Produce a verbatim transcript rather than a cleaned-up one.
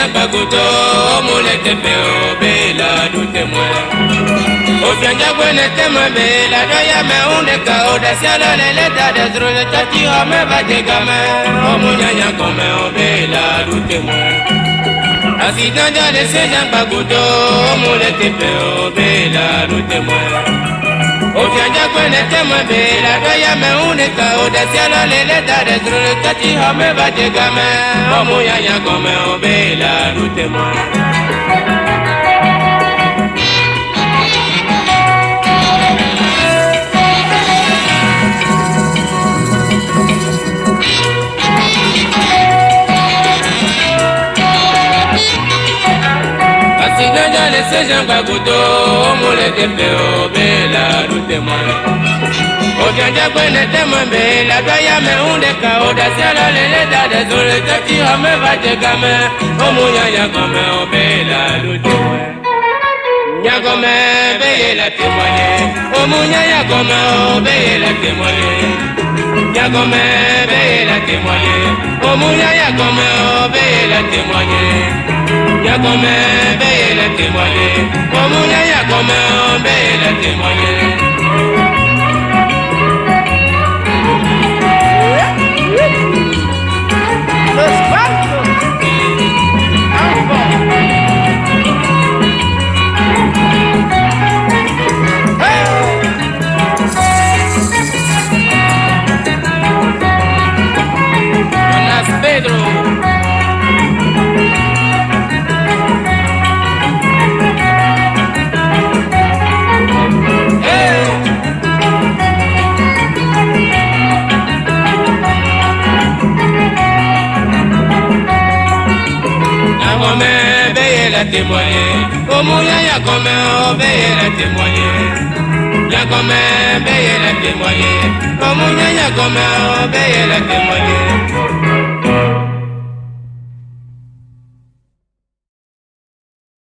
bagoto mulete peo bela du témoin o fianja buene tema bela doya me uneka oda siala leleta desrole tati o me bajegame o munyanya come o bela du témoin asidanja de seja bagoto mulete peo bela du témoin o fianja buene tema bela doya me uneka oda siala leleta desrole tati o me bajegame o munyanya come o bela du témoin Seja bagudo, mulete peo bela du témoin. O fianja buene tema bela doya me undeka oda siala leleta desole tati o me bajegame o munyanya come o bela du témoin. Nyagome beye la témoigner, o munyanya come o beye la témoigner. Nyagome beye la témoigner, o munyanya come o beye la témoigner. Yagome beye la témoigner, Omunya Yagome beye la témoigner. Témoigner, Omunya Yagome obeye la témoigner. Yagome beye la témoigner, Omunya Yagome obeye la témoigner.